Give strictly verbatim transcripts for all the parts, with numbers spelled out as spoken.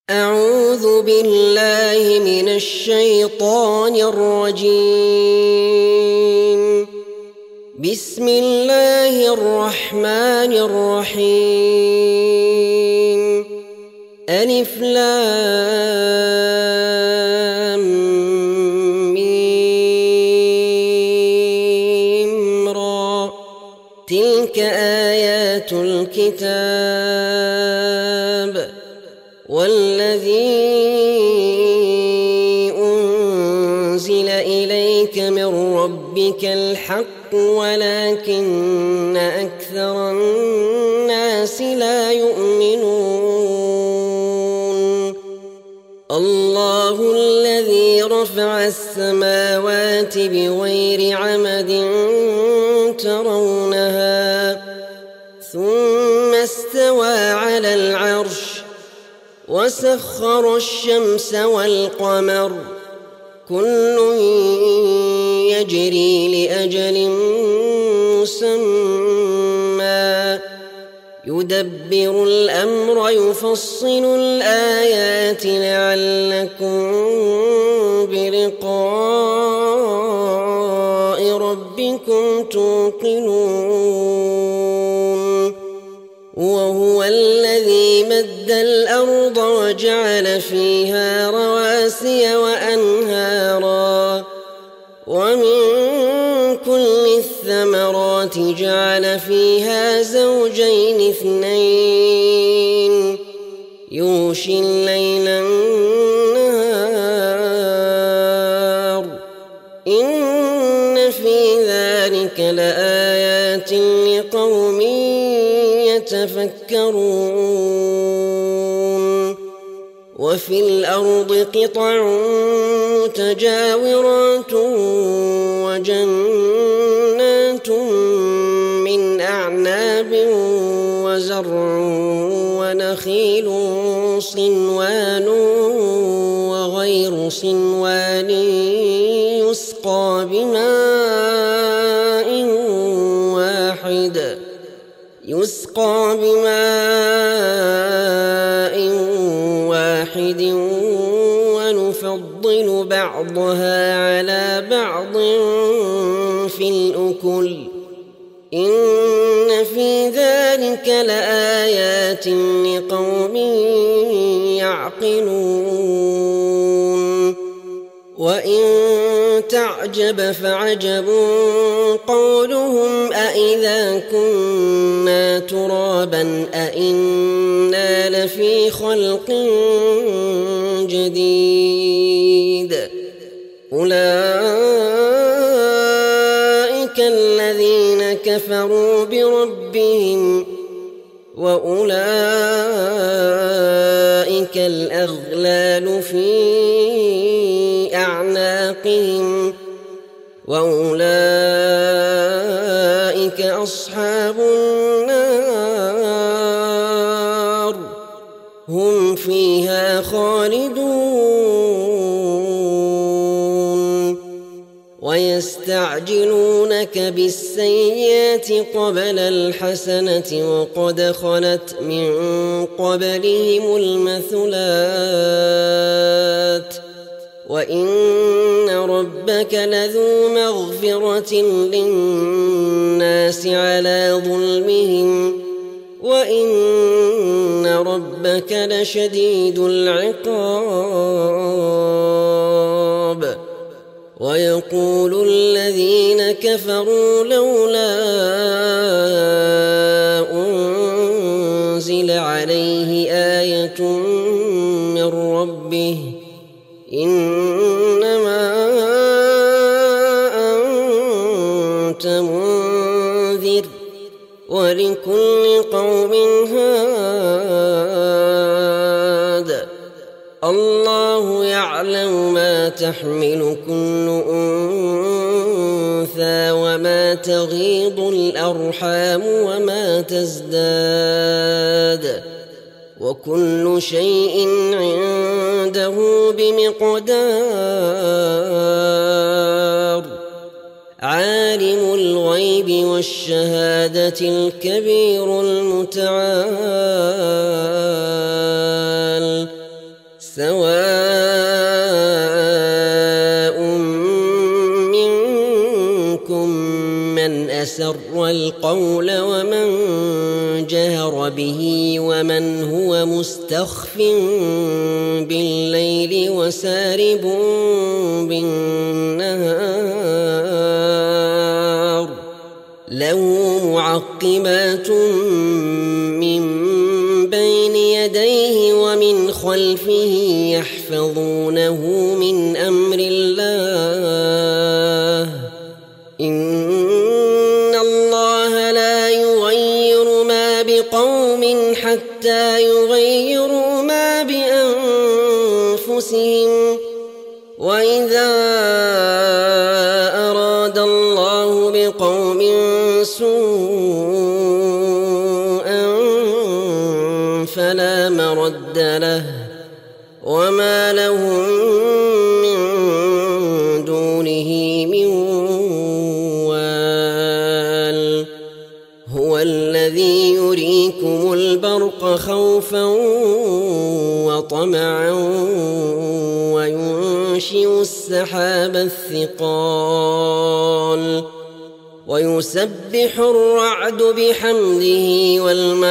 أعوذ بالله من الشيطان الرجيم. بسم الله الرحمن الرحيم. ألف لام ميم را. تلك آيات الكتاب والذي أنزل إليك من ربك الحق ولكن أكثر الناس لا يؤمنون. الله الذي رفع السماوات بغير عمد ترونها ثم استوى على العرش وسخر الشمس والقمر كل يجري لأجل مسمى يدبر الأمر يفصل الآيات لعلكم بلقاء ربكم توقنون. وهو الذي مد الأرض وجعل فيها رواسي وأنهارا ومن كل الثمرات جعل فيها زوجين اثنين يغشي الليل النهار إن في ذلك لآيات لقوم يتفكرون. وفي الأرض قطع متجاورات وجنات من أعناب وزرع ونخيل صنوان وغير صنوان يسقى بماء واحد يسقى بماء واحد ونفضل بعضها على بعض في الأكل إن في ذلك لآيات لقوم يعقلون. وإن تعجب فعجب قولهم أإذا كنا ترابا أإنا لفي خلق جديد. أولئك الذين كفروا بربهم وأولئك الأغلال في أعناقهم وأولئك أصحاب النار هم فيها خالدون. ويستعجلونك بالسيئات قبل الحسنة وقد خلت من قبلهم المثلات وإن ربك لذو مغفرة للناس على ظلمهم وإن ربك لشديد العقاب. ويقول الذين كفروا لولا أنزل عليه آية من ربه إنما أنت منذر ولكل قوم هاد. الله يعلم ما تحمل كل أنثى وما تغيض الأرحام وما تزداد وكل شيء عنده بمقدار. عالم الغيب والشهادة الكبير المتعال سواء منكم من أسر القول ومن جهر به ومن هو مستخف بالليل وسارب بالنهار له معقبات من بين يديه ومن خلفه يحفظونه من أمر الله إن الله لا يغير ما بقوم حتى يغيروا ما بأنفسهم وإذا أراد الله بقوم سوءا فلا مرد له وما لهم من دونه من وال هو الذي يريكم البرق خوفا وطمعا وينشئ السحاب الثقال ويسبح الرعد بحمده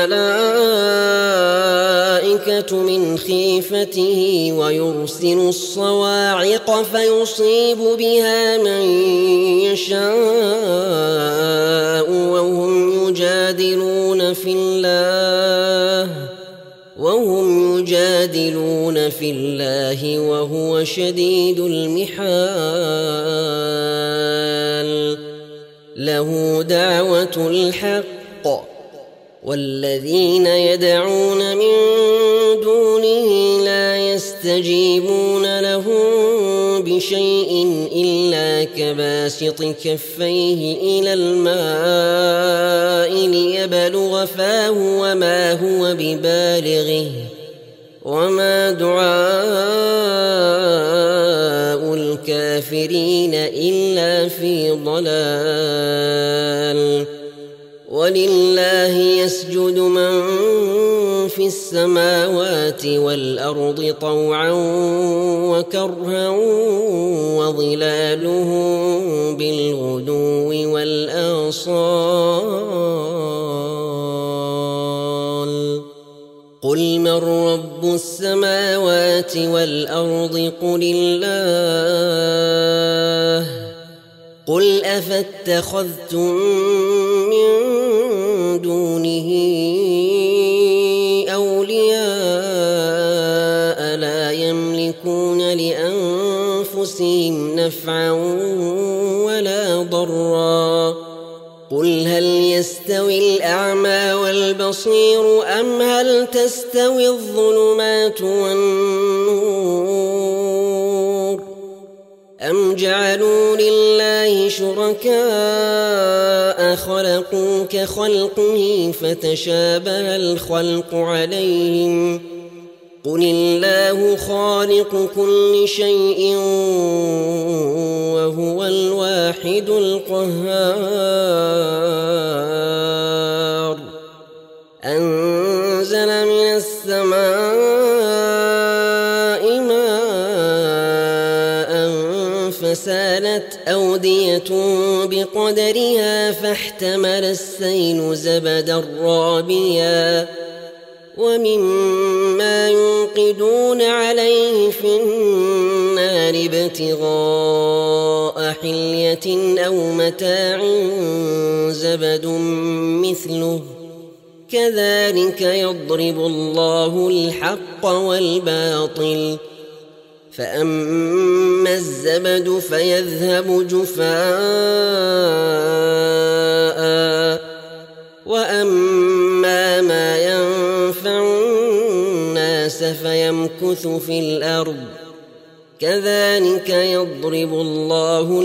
والملائكة من خيفته ويرسل الصواعق فيصيب بها من يشاء وهم يجادلون في الله وهم يجادلون في الله وهو شديد المحال له دعوة الحق والذين يدعون من دونه لا يستجيبون لهم بشيء إلا كباسط كفيه إلى الماء ليبلغ فاه وما هو ببالغه وما دعاء الكافرين إلا في ضلال ولله يسجد من في السماوات والأرض طوعا وكرها وظلالهم بالغدو والآصال قل من رب السماوات والأرض قل الله قل أفاتخذتم من دونه أولياء لا يملكون لأنفسهم نفعا ولا ضرا قل هل يستوي الأعمى والبصير أم هل تستوي الظلمات والنور أم جعلوا لله شركاء خلقوا كخلقه فتشابه الخلق عليهم قل الله خالق كل شيء وهو الواحد القهار أنزل من السماء ماء فسالت أودية بقدرها فاحتمل السيل زبدا رابيا ومما يوقدون عليه في النار ابتغاء حلية أو متاع زبد مثله كذلك يضرب الله الحق والباطل فأما الزبد فيذهب جفاء وأما ما ينفع الناس فيمكث في الأرض كذلك يضرب الله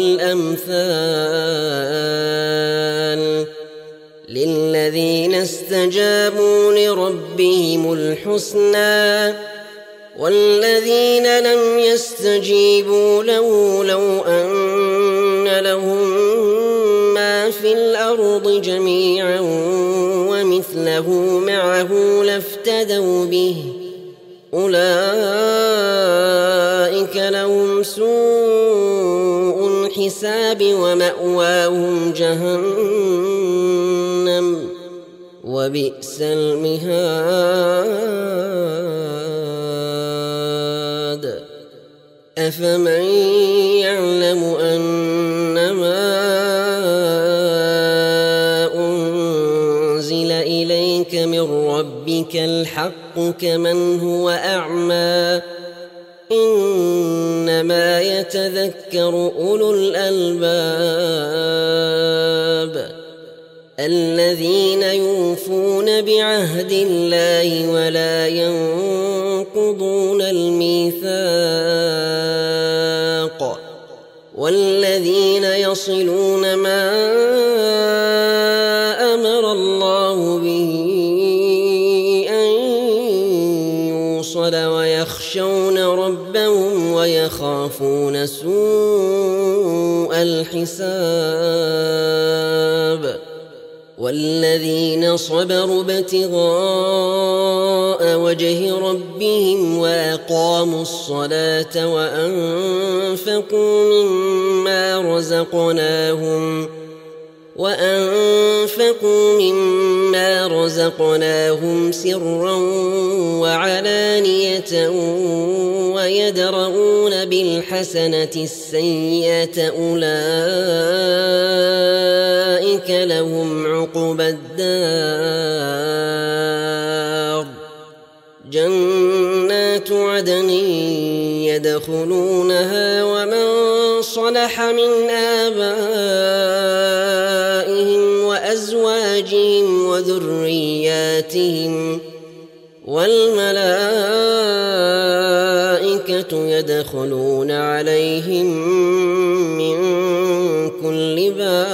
الأمثال للذين استجابوا لربهم الحسنى والذين لم يستجيبوا له لو أن لهم ما في الأرض جميعا ومثله معه لافتدوا به أولئك أولئك لهم سوء الحساب ومأواهم جهنم وبئس المهاد أفمن يعلم أنما أنزل إليك من ربك الحق كمن هو أعمى إنما يتذكر أولو الألباب الذين يوفون بعهد الله ولا ينقضون الميثاق والذين يصلون ما أمر الله به أن يوصل ويخشون ربهم ويخافون سوء الحساب والذين صبروا ابتغاء وجه ربهم وأقاموا الصلاة وأنفقوا مما رزقناهم وأنفقوا مما رزقناهم سرا وعلانية ويدرؤون بالحسنة السيئة أولئك لهم عقبى الدار جنات عدن يدخلونها ومن صلح من آبائهم وأزواجهم وذرياتهم والملائكة يدخلون عليهم من كل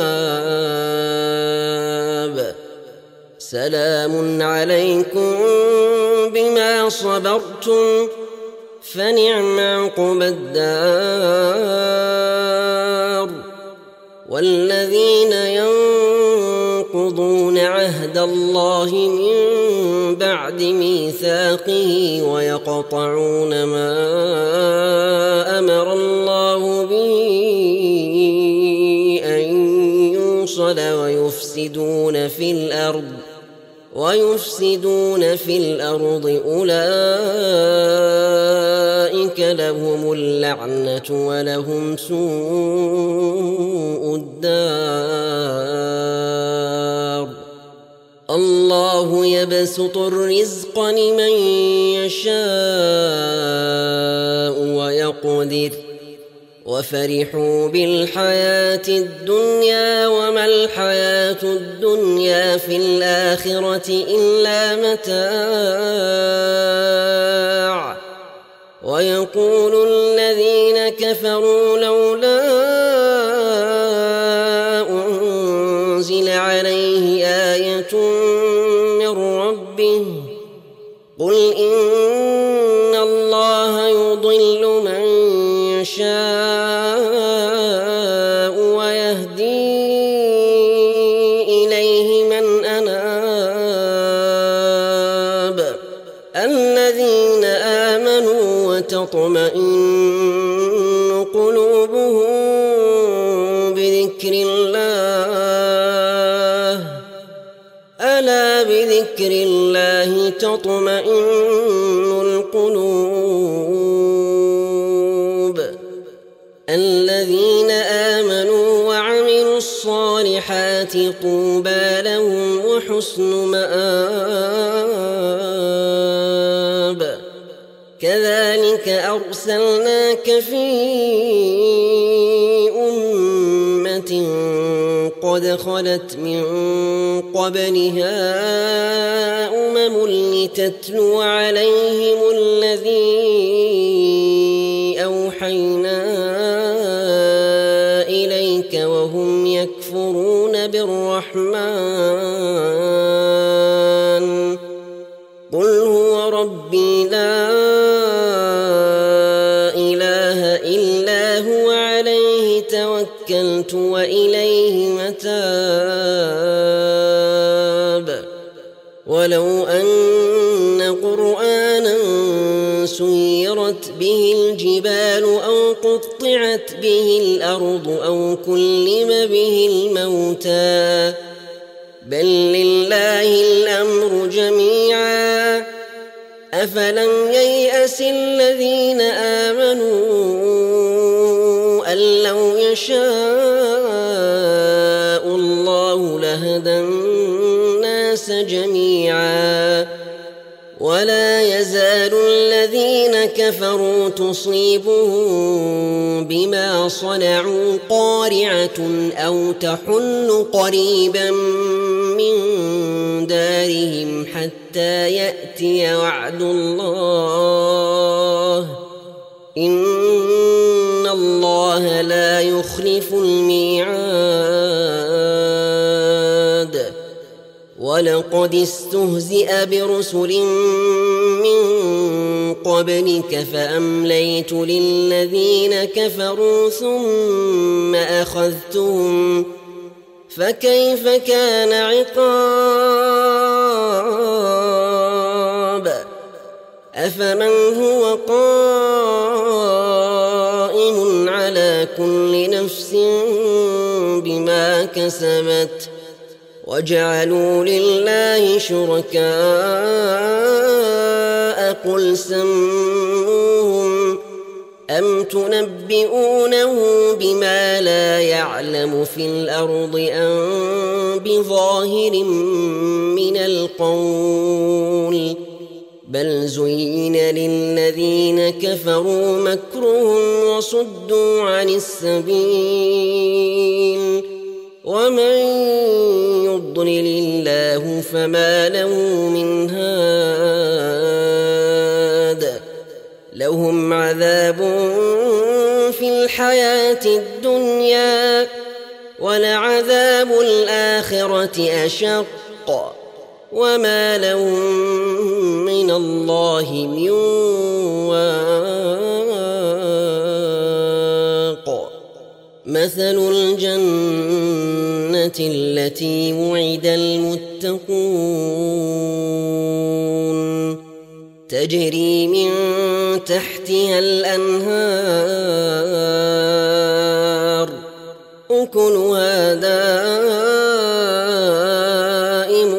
باب سلام عليكم بما صبرتم فنعم عقبى الدار والذين ينقضون عهد الله من بعد ميثاقه ويقطعون ما أمر الله به أن يوصل ويفسدون في الأرض ويفسدون في الأرض أولئك لهم اللعنة ولهم سوء الدار الله يبسط الرزق لمن يشاء ويقدر وفرحوا بالحياة الدنيا وما الحياة الدنيا في الآخرة إلا متاع ويقول الذين كفروا لولا أنزل عليه آية من ربه قل إن الله يضل من يشاء ويهدي إليه من أناب الذين آمنوا وتطمئن قلوبهم بذكر الله ألا بذكر الله تطمئن القلوب الذين آمنوا وعملوا الصالحات طوبى لهم وحسن مآب كذلك أرسلناك في أمة قد خلت من قبلها أمم لتتلو عليهم الذي أوحينا إليك وهم يكفرون بالرحمن قل هو ربي لا إله إلا هو عليه توكلت وإليه متاب ولو أن قرآنا سيرت به الجبال أو قطعت به الأرض أو كلم به الموتى بل لله الأمر جميعا أفلم ييأس الذين آمنوا أن لو يشاء الله لهدى الناس جميعا ولا يزال الذين كفروا تصيبهم بما صنعوا قارعة أو تحل قريبا من دارهم حتى يأتي وعد الله إن الله لا يخلف الميعاد ولقد استهزئ برسل من قبلك فأمليت للذين كفروا ثم أخذتهم فكيف كان عقاب أفمن هو قائم على كل نفس بما كسبت وجعلوا لله شركاء قل سموهم أم تنبئونه بما لا يعلم في الأرض أم بظاهر من القول بل زين للذين كفروا مكرهم وصدوا عن السبيل ومن يضلل الله فما له من هاد لهم عذاب في الحياة الدنيا ولعذاب الآخرة أشق وما لهم من الله من واق مثل الجنة التي وعد المتقون تجري من تحتها الأنهار أكلها دائم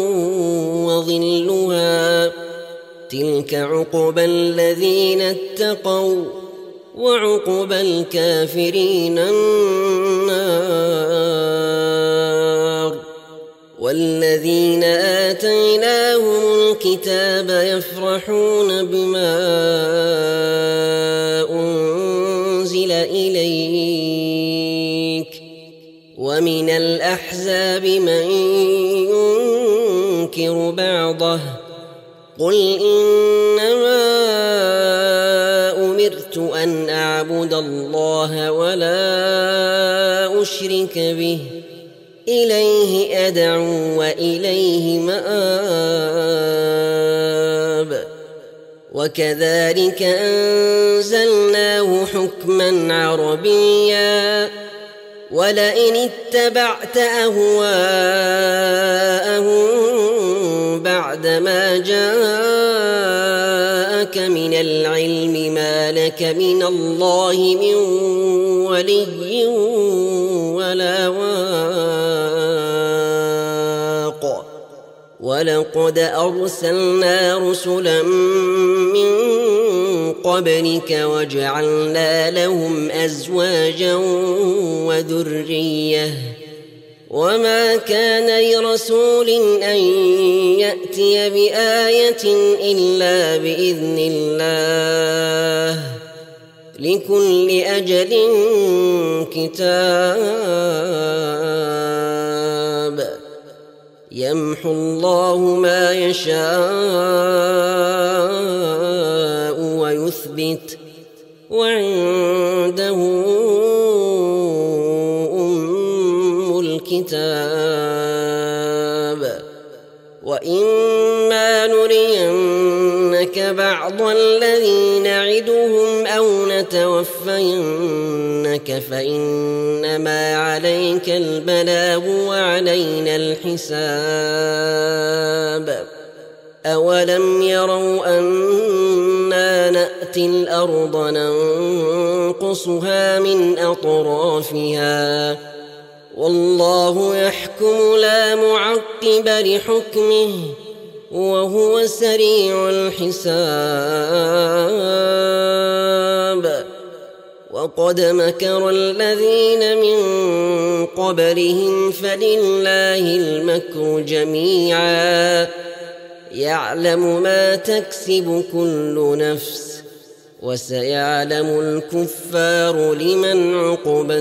وظلها تلك عقبى الذين اتقوا وعقبى الكافرين النار والذين آتيناهم الكتاب يفرحون بما أنزل إليك ومن الأحزاب من ينكر بعضه قل إنما أمرت أن أعبد الله ولا أشرك به إليه أدعو وإليه مآب وكذلك أنزلناه حكما عربيا ولئن اتبعت أهواءهم بعدما جاءك من العلم ما لك من الله من ولي ولا واق ولقد أرسلنا رسلا من قبلك وجعلنا لهم أزواجا وذرية وما كان لرسول أن يأتي بآية إلا بإذن الله لكل أجل كتاب يمحو الله ما يشاء ويثبت وعنده أم الكتاب وإما نرينك بعض الذي نعدهم أو نتوفينك فإنما عليك البلاغ وعلينا الحساب أولم يروا أنا نأتي الأرض ننقصها من أطرافها والله يحكم لا معقب لحكمه وهو سريع الحساب. وقد مكر الذين من قبلهم فلله المكر جميعا يعلم ما تكسب كل نفس وسيعلم الكفار لمن عقبى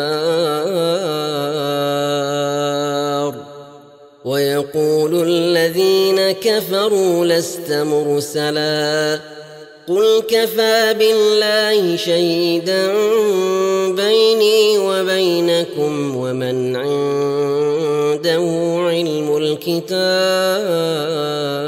الدار. ويقول الذين كفروا لست مرسلا قل كفى بالله شهيدا بيني وبينكم ومن عنده علم الكتاب.